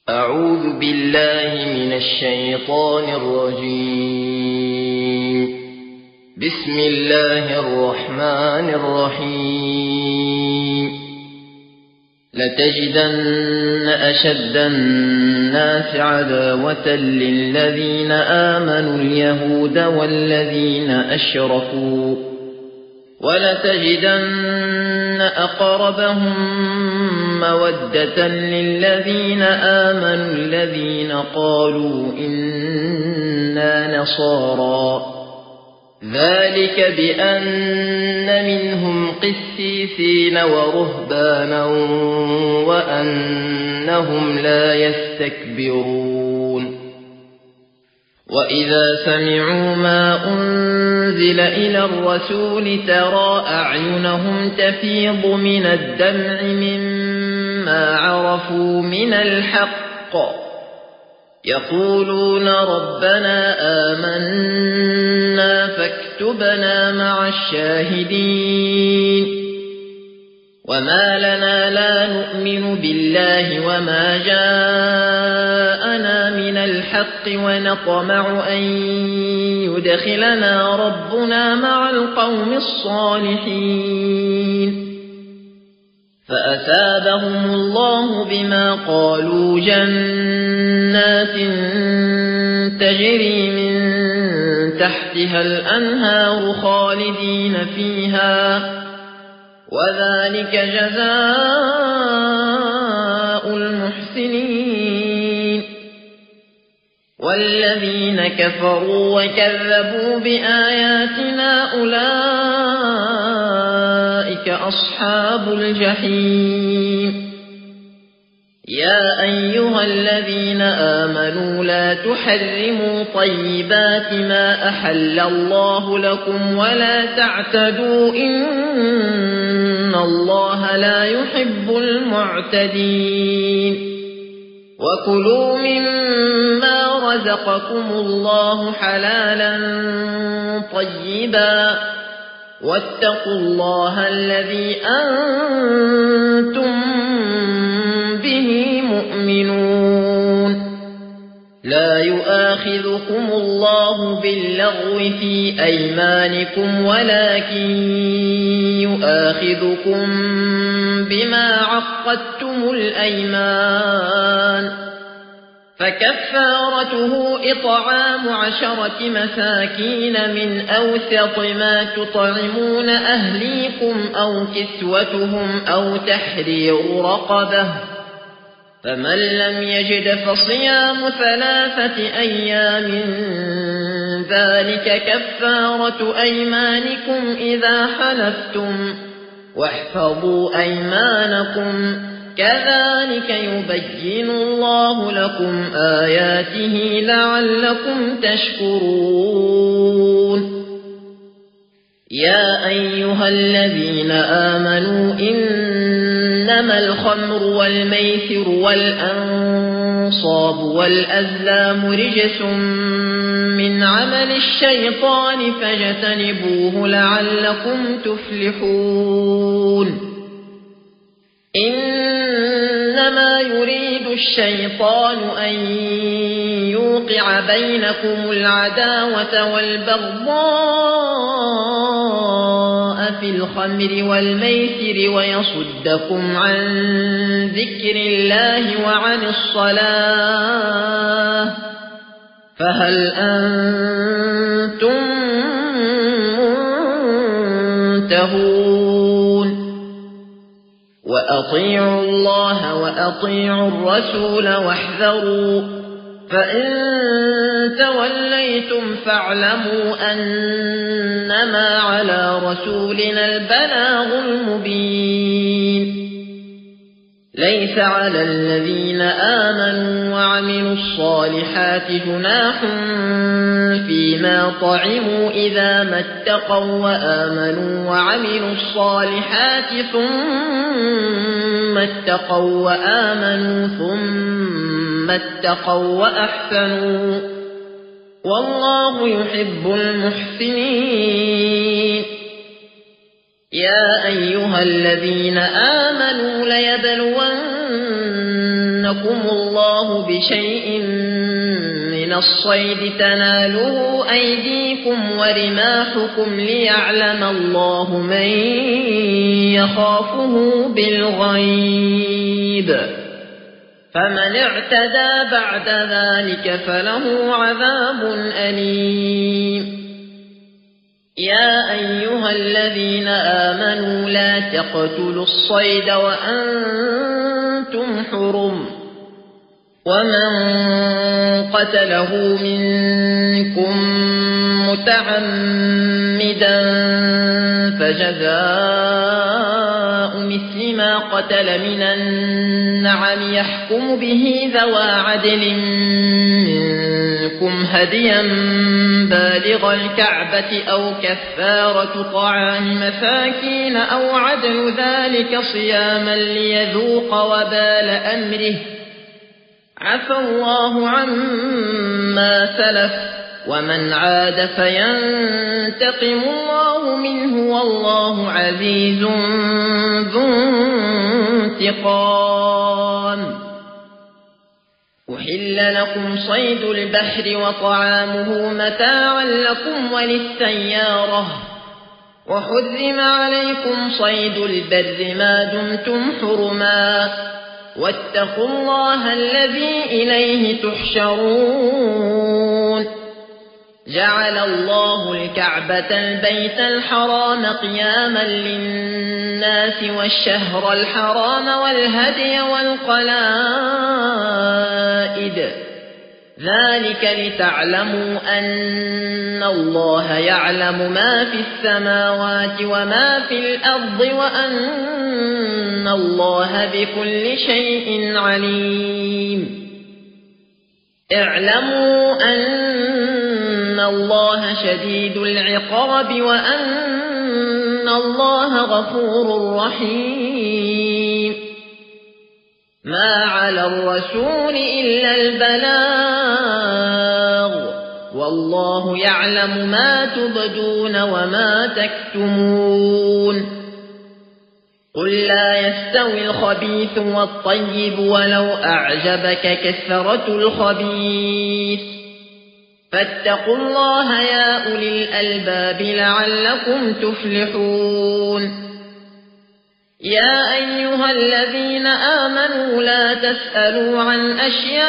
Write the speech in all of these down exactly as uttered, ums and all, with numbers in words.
أعوذ بالله من الشيطان الرجيم. بسم الله الرحمن الرحيم. لتجدن أشد الناس عداوة للذين آمنوا اليهود والذين أشركوا، ولتجدن أقربهم مودة للذين آمنوا الذين قالوا إنا نصارى، ذلك بأن منهم قسيسين ورهبانا وأنهم لا يستكبرون. وإذا سمعوا ما أنزل إلى الرسول ترى أعينهم تفيض من الدمع مما عرفوا من الحق، يقولون ربنا آمنا فاكتبنا مع الشاهدين. وما لنا لا نؤمن بالله وما جاءنا من الحق ونطمع أن يدخلنا ربنا مع القوم الصالحين. فأثابهم الله بما قالوا جنات تجري من تحتها الأنهار خالدين فيها، وذلك جزاء المحسنين. والذين كفروا وكذبوا بآياتنا أولئك أصحاب الجحيم. يا أيها الذين آمنوا لا تحرموا طيبات ما أحل الله لكم ولا تعتدوا إن الله لا يحب المعتدين. وكلوا مما رزقكم الله حلالا طيبا واتقوا الله الذي أنتم به مؤمنون. لا يؤاخذكم الله باللغو في أيمانكم ولكن يؤاخذكم بما عقدتم الأيمان، فكفارته إطعام عشرة مساكين من أوسط ما تطعمون أهليكم أو كسوتهم أو تحرير رقبة، فمن لم يجد فصيام ثلاثة أيام ذلك كفارة أيمانكم إذا حلفتم، واحفظوا أيمانكم كذلك يبين الله لكم آياته لعلكم تشكرون. يا أيها الذين آمنوا إنما الخمر والميسر والأنصاب والأزلام رجس من عمل الشيطان فاجتنبوه لعلكم تفلحون. إنما يريد الشيطان أن يوقع بينكم العداوة والبغضاء في الخمر والميسر ويصدكم عن ذكر الله وعن الصلاة، فهل أنتم منتهون؟ وأطيعوا الله وأطيعوا الرسول واحذروا، فإن توليتم فاعلموا أنما على رسولنا البلاغ المبين. ليس على الذين آمنوا وعملوا الصالحات جناح فيما طعموا إذا ما اتقوا وآمنوا وعملوا الصالحات ثم اتقوا وآمنوا ثم اتقوا وأحسنوا، والله يحب المحسنين. يا أيها الذين آمنوا ليبلونكم يبلونكم الله بشيء من الصيد تناله أيديكم ورماحكم ليعلم الله من يخافه بالغيب فمن اعتدى بعد ذلك فله عذاب أليم. يا أيها الذين آمنوا لا تقتلوا الصيد وأنتم حرم ومن قتله منكم متعمدا فجزاء مثل ما قتل من النعم يحكم به ذوى عدل منكم هديا بالغ الكعبة أو كفارة طعام مساكين أو عدل ذلك صياما ليذوق وبال أمره عفى الله عما سلف ومن عاد فينتقم الله منه والله عزيز ذو انتقام. أحل لكم صيد البحر وطعامه متاعا لكم وللسيارة وحرم عليكم صيد البر ما دمتم حرما واتقوا الله الذي إليه تحشرون. جعل الله الكعبة البيت الحرام قياما للناس والشهر الحرام والهدي والقلائد ذلك لتعلموا أن الله يعلم ما في السماوات وما في الأرض وأن الله بكل شيء عليم. اعلموا أن الله شديد العقاب وأن الله غفور رحيم. ما على الرسول إلا البلاغ والله يعلم ما تبدون وما تكتمون. قل لا يستوي الخبيث والطيب ولو أعجبك كثرة الخبيث فاتقوا الله يا أولي الألباب لعلكم تفلحون. يا أيها الذين آمنوا لا تسألوا عن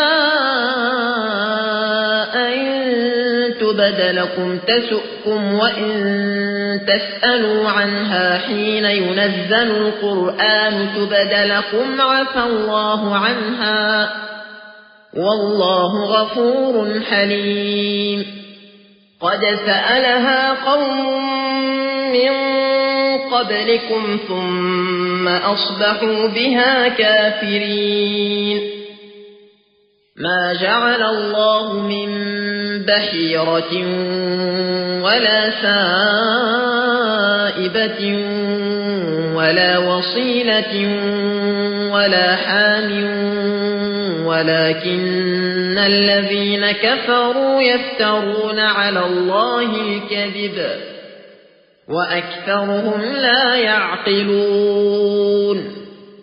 أشياء إن تبد لكم تسؤكم وإن تسألوا عنها حين ينزل القرآن تبد لكم عفى الله عنها والله غفور حليم. قد سألها قوم من قبلكم ثم أصبحوا بها كافرين. ما جعل الله من بحيرة ولا سائبة ولا وصيلة ولا حام ولكن الذين كفروا يفترون على الله الكذب وأكثرهم لا يعقلون.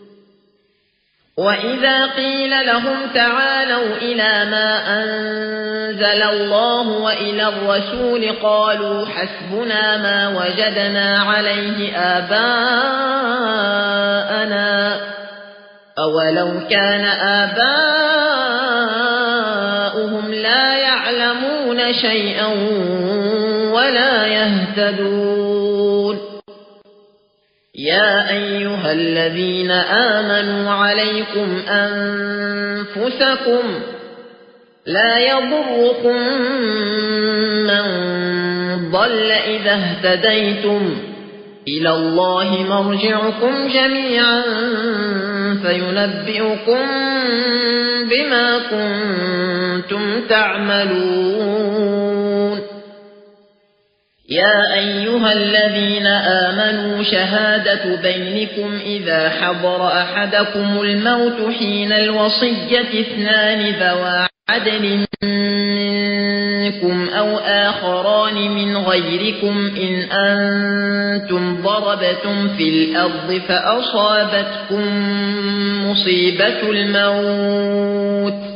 وإذا قيل لهم تعالوا إلى ما أنزل الله وإلى الرسول قالوا حسبنا ما وجدنا عليه آباءنا أولو كان آباؤهم لا يعلمون شيئا ولا يهتدون. يا أيها الذين آمنوا عليكم أنفسكم لا يضركم من ضل إذا اهتديتم إلى الله مرجعكم جميعا فينبئكم بما كنتم تعملون. يا أيها الذين آمنوا شهادة بينكم إذا حضر أحدكم الموت حين الوصية اثنان ذوى عدل منكم أو آخران من غيركم إن أنتم ضربتم في الأرض فأصابتكم مصيبة الموت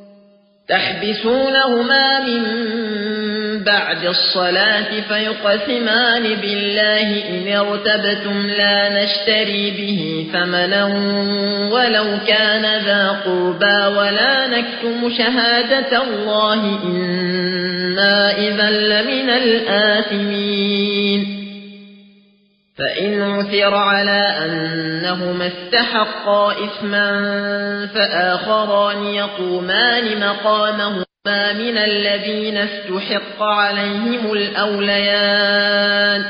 تحبسونهما من بعد الصلاة فيقسمان بالله إن ارتبتم لا نشتري به ثمنا ولو كان ذا قربى ولا نكتم شهادة الله إنا إذا لمن الآثمين فإن عثر على أنهما استحقا إثما فآخران يقومان مقامهما من الذين استحق عليهم الأوليان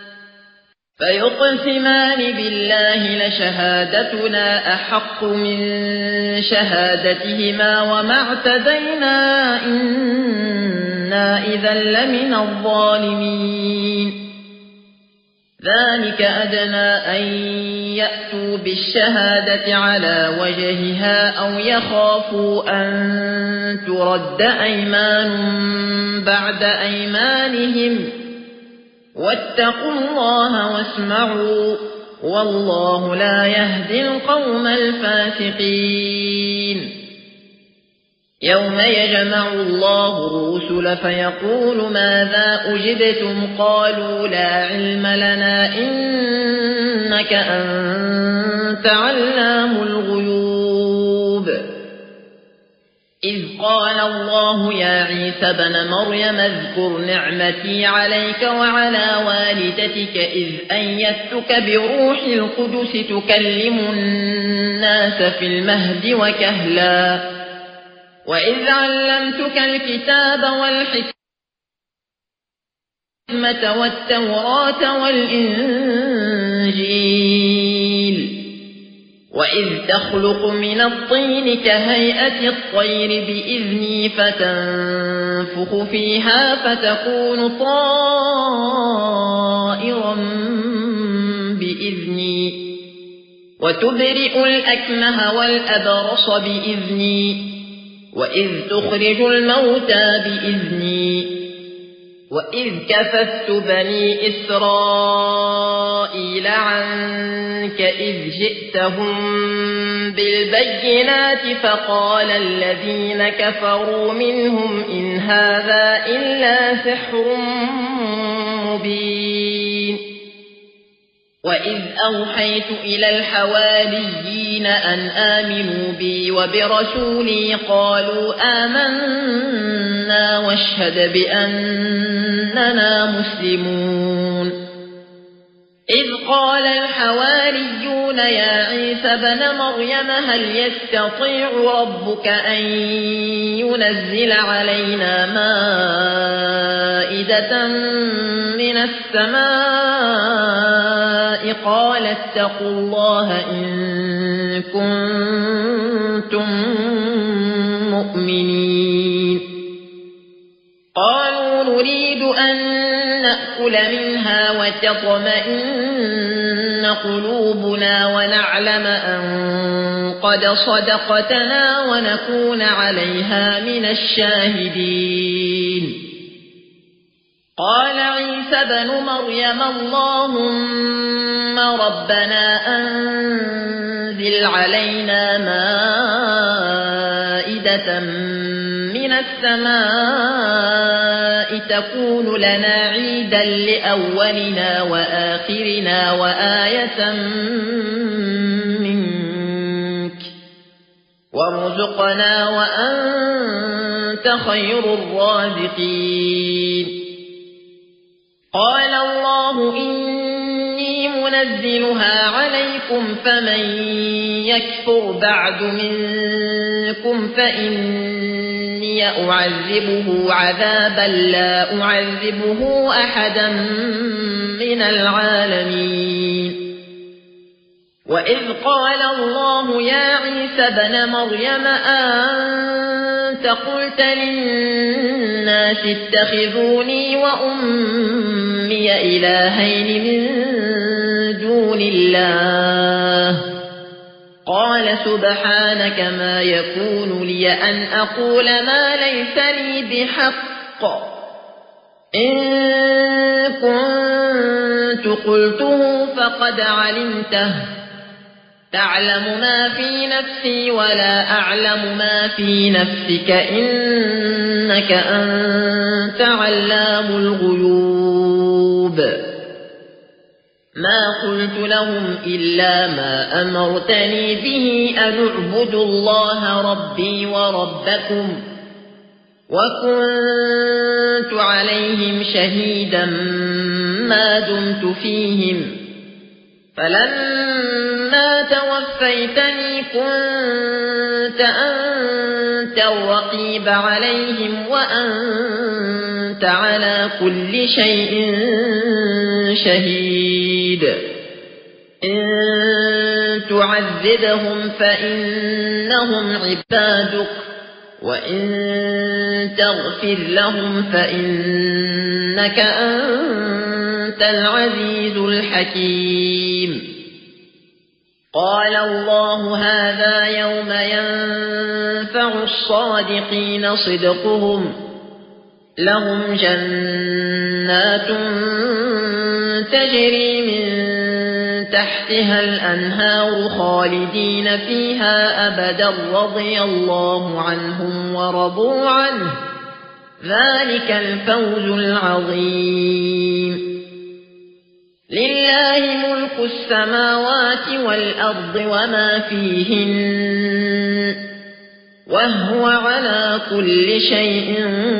فيقسمان بالله لشهادتنا أحق من شهادتهما وما اعتدينا إنا إذا لمن الظالمين ذلك أدنى أن يأتوا بالشهادة على وجهها أو يخافوا أن ترد أيمان بعد أيمانهم واتقوا الله واسمعوا والله لا يهدي القوم الفاسقين يوم يجمع الله الرسل فيقول ماذا أجبتم قالوا لا علم لنا إنك أنت علام الغيوب إذ قال الله يا عيسى بن مريم اذكر نعمتي عليك وعلى والدتك إذ أيدتك بروح القدس تكلم الناس في المهد وكهلا وإذ علمتك الكتاب والحكمة والتوراة والإنجيل وإذ تخلق من الطين كهيئة الطير بإذني فتنفخ فيها فتكون طائرا بإذني وتبرئ الأكمه والأبرص بإذني وإذ تخرج الموتى بإذني وإذ كففت بني إسرائيل عنك إذ جئتهم بالبينات فقال الذين كفروا منهم إن هذا إلا سحر مبين وإذ أوحيت إلى الحواريين أن آمنوا بي وبرسولي قالوا آمنا واشهد بأننا مسلمون إذ قال الحواريون يا عيسى بن مريم هل يستطيع ربك أن ينزل علينا مائدة من السماء قال اتقوا الله إن كنتم مؤمنين قالوا نريد أن نأكل منها وتطمئن قلوبنا ونعلم أن قد صدقتنا ونكون عليها من الشاهدين قال عيسى بن مريم اللهم ربنا أنزل علينا مائدة من السماء تكون لنا عيدا لأولنا وآخرنا وآية منك وارزقنا وأنت خير الرازقين قال الله إني منزلها عليكم فمن يكفر بعد منكم فإني أعذبه عذابا لا أعذبه أحدا من العالمين وإذ قال الله يا عيسى بن مريم أنت قلت للناس اتخذوني وأمي إلهين من دون الله قال سبحانك ما يكون لي أن أقول ما ليس لي بحق إن كنت قلته فقد علمته تعلم ما في نفسي ولا أعلم ما في نفسك إنك أنت علام الغيوب ما قلت لهم إلا ما أمرتني به أن اعبدوا الله ربي وربكم وكنت عليهم شهيدا ما دمت فيهم فلما توفيتني كنت أنت الرقيب عليهم وأنت على كل شيء شهيد إن تعذبهم فإنهم عبادك وإن تغفر لهم فإنك أنت العزيز الحكيم قال الله هذا يوم ينفع الصادقين صدقهم لهم جنات تجري من تحتها الأنهار خالدين فيها أبدا رضي الله عنهم ورضوا عنه ذلك الفوز العظيم لله ملك السماوات والأرض وما فيهن وهو على كل شيء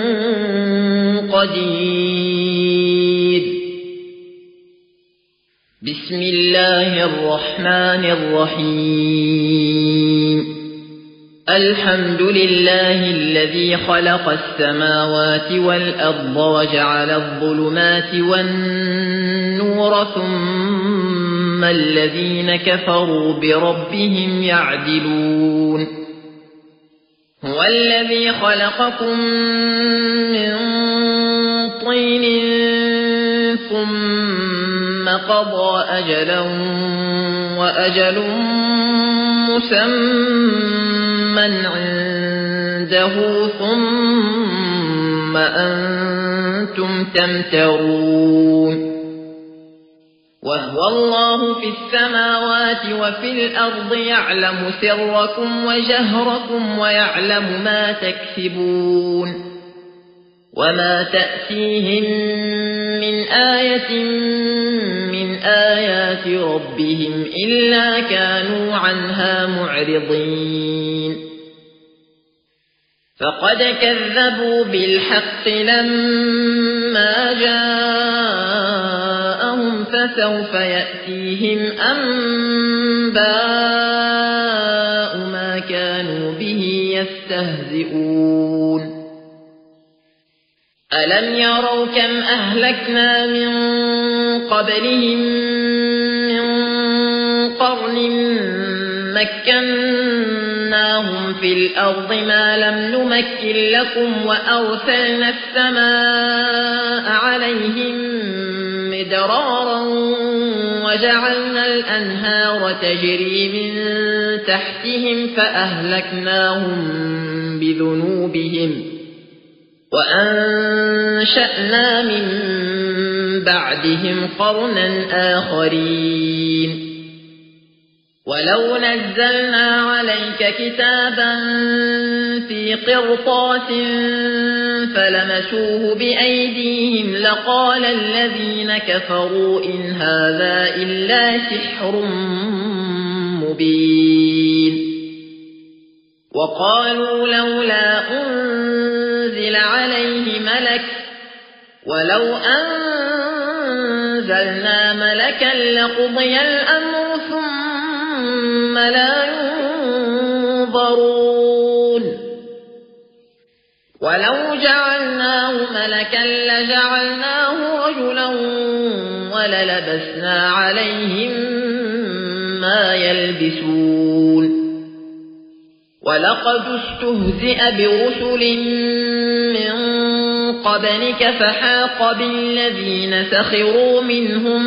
قدير بسم الله الرحمن الرحيم الحمد لله الذي خلق السماوات والأرض وجعل الظلمات والنور ثم الذين كفروا بربهم يعدلون هو الذي خلقكم من طين ثم قضى أجلا وأجل مسمى عنده ثم أنتم تمترون وهو الله في السماوات وفي الأرض يعلم سركم وجهركم ويعلم ما تكسبون وما تأتيهم من آية من آيات ربهم إلا كانوا عنها معرضين فقد كذبوا بالحق لما جاءهم فسوف يأتيهم أنباء ما كانوا به يستهزئون ألم يروا كم أهلكنا من قبلهم من قرن مكناهم في الأرض ما لم نمكن لكم وأرسلنا السماء عليهم مدرارا وجعلنا الأنهار تجري من تحتهم فأهلكناهم بذنوبهم وأنشأنا من بعدهم قرنا آخرين ولو نزلنا عليك كتابا في قرطاس فلمسوه بأيديهم لقال الذين كفروا إن هذا إلا سحر مبين وقالوا لولا أنزل عليه ملك ولو أنزلنا ملكا لقضي الأمر ثم لا ينظرون ولو جعلناه ملكا لجعلناه رجلا وللبسنا عليهم ما يلبسون ولقد استهزئ برسل من قبلك فحاق بالذين سخروا منهم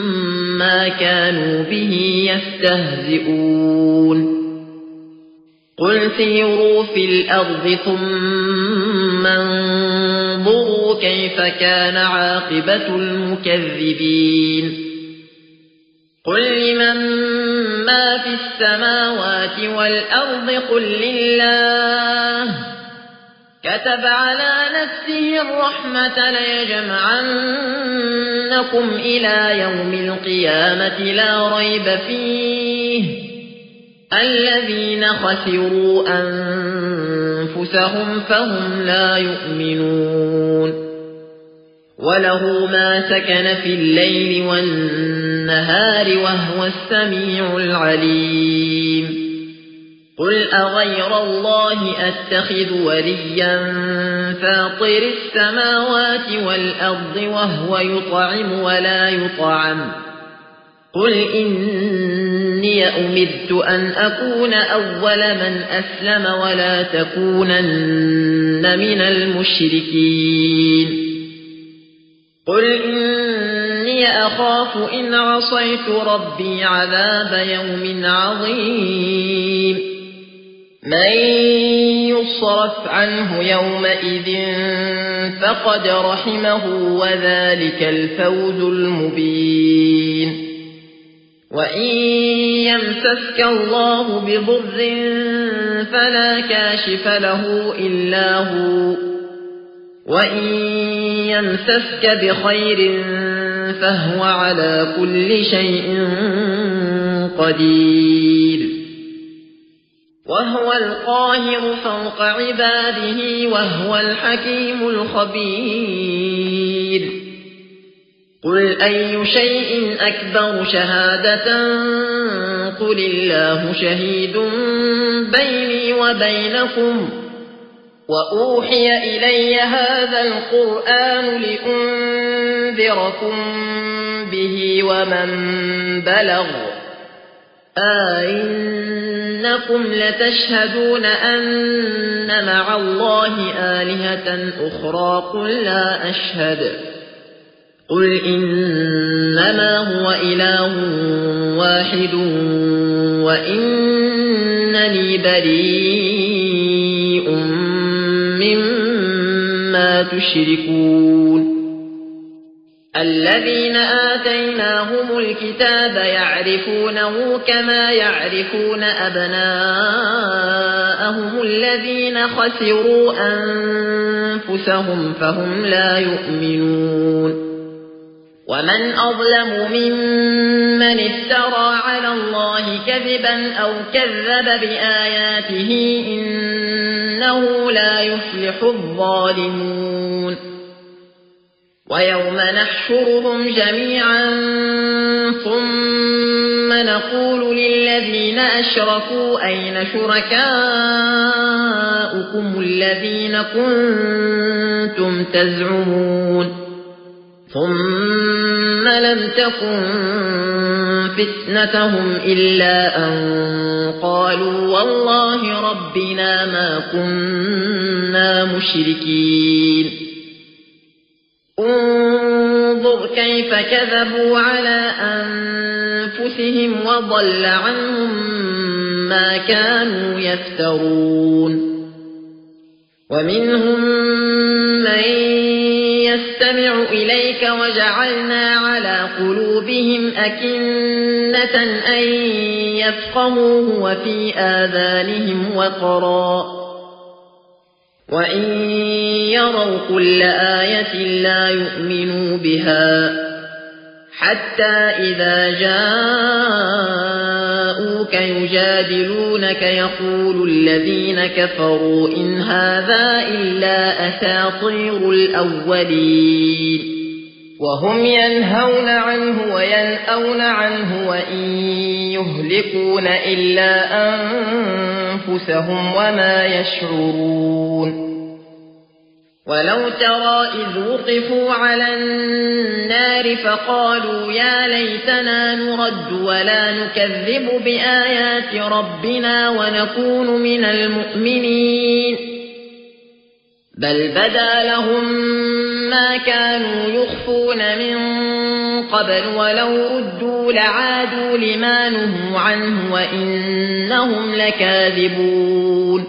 ما كانوا به يستهزئون قل سيروا في الأرض ثم انظروا كيف كان عاقبة المكذبين قل لمن ما في السماوات والأرض قل لله كتب على نفسه الرحمة ليجمعنكم إلى يوم القيامة لا ريب فيه الذين خسروا أنفسهم فهم لا يؤمنون وله ما سكن في الليل والنهار وهو السميع العليم قل أغير الله أتخذ وليا فاطر السماوات والأرض وهو يطعم ولا يطعم قل إني أمرت أن أكون أول من أسلم ولا تكونن من المشركين قل إني أخاف إن عصيت ربي عذاب يوم عظيم من يصرف عنه يومئذ فقد رحمه وذلك الفوز المبين وإن يمسسك الله بضر فلا كاشف له إلا هو وإن يمسسك بخير فهو على كل شيء قدير وهو القاهر فوق عباده وهو الحكيم الخبير قل أي شيء أكبر شهادة قل الله شهيد بيني وبينكم وأوحي إلي هذا القرآن لأنذركم به ومن بلغ أئنكم لتشهدون أن مع الله آلهة أخرى قل لا أشهد قل إنما هو إله واحد وإنني بريء مما تشركون الذين آتيناهم الكتاب يعرفونه كما يعرفون أبناءهم الذين خسروا أنفسهم فهم لا يؤمنون ومن أظلم ممن افترى على الله كذبا أو كذب بآياته إنه لا يفلح الظالمون ويوم نحشرهم جميعا ثم نقول للذين أشركوا أين شركاؤكم الذين كنتم تزعمون ثم لم تكن فتنتهم إلا أن قالوا والله ربنا ما كنا مشركين انظر كيف كذبوا على أنفسهم وضل عنهم ما كانوا يفترون ومنهم من يستمع إليك وجعلنا على قلوبهم أكنة أن يفقهوه وفي آذانهم وقرا وإن يروا كل آية لا يؤمنوا بها حتى إذا جاءوك يجادلونك يقول الذين كفروا إن هذا إلا أساطير الأولين وهم ينهون عنه وينأون عنه وإن يهلكون إلا أنفسهم وما يشعرون ولو ترى إذ وقفوا على النار فقالوا يا ليتنا نرد ولا نكذب بآيات ربنا ونكون من المؤمنين بل بدا لهم ما كانوا يخفون من قبل ولو ردوا لعادوا لما نهوا عنه وإنهم لكاذبون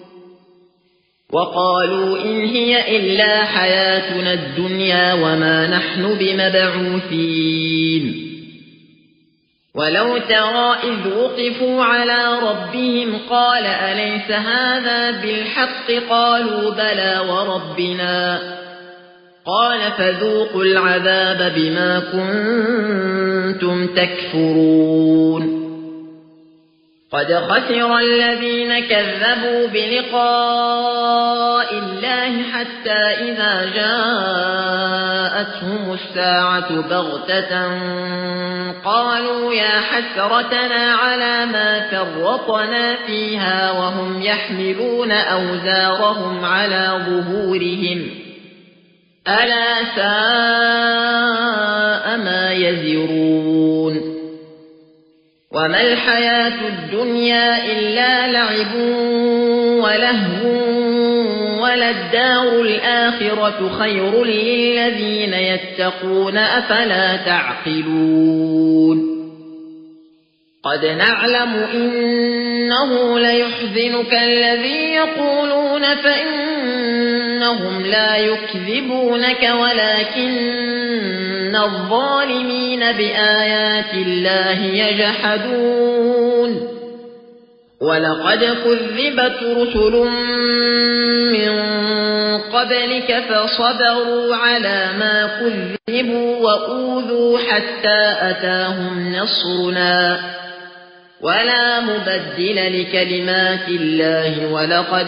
وقالوا إن هي إلا حياتنا الدنيا وما نحن بمبعوثين ولو ترى إذ وقفوا على ربهم قال أليس هذا بالحق قالوا بلى وربنا قال فذوقوا العذاب بما كنتم تكفرون قد خسر الذين كذبوا بلقاء الله حتى إذا جاءتهم الساعة بغتة قالوا يا حسرتنا على ما فرطنا فيها وهم يحملون أوزارهم على ظهورهم ألا ساء ما يزرون وما الحياة الدنيا إلا لعب ولهو وللدار الآخرة خير للذين يتقون أفلا تعقلون قد نعلم إنه ليحزنك الذي يقولون فإنهم لا يكذبونك ولكن الظالمين بآيات الله يجحدون ولقد كذبت رسل من قبلك فصبروا على ما كذبوا وأوذوا حتى أتاهم نصرنا ولا مبدل لكلمات الله ولقد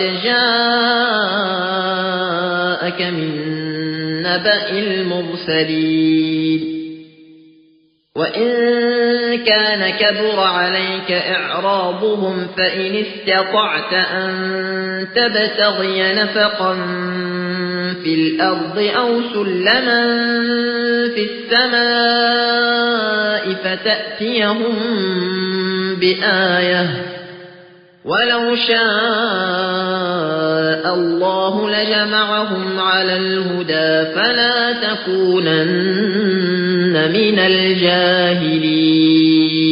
جاءك من نبأ المرسلين وإن كان كبر عليك إعراضهم فإن استطعت أن تبتغي نفقا في الأرض أو سلما في السماء فتأتيهم بآية ولو شاء الله لجمعهم على الهدى فلا تكونن من الجاهلين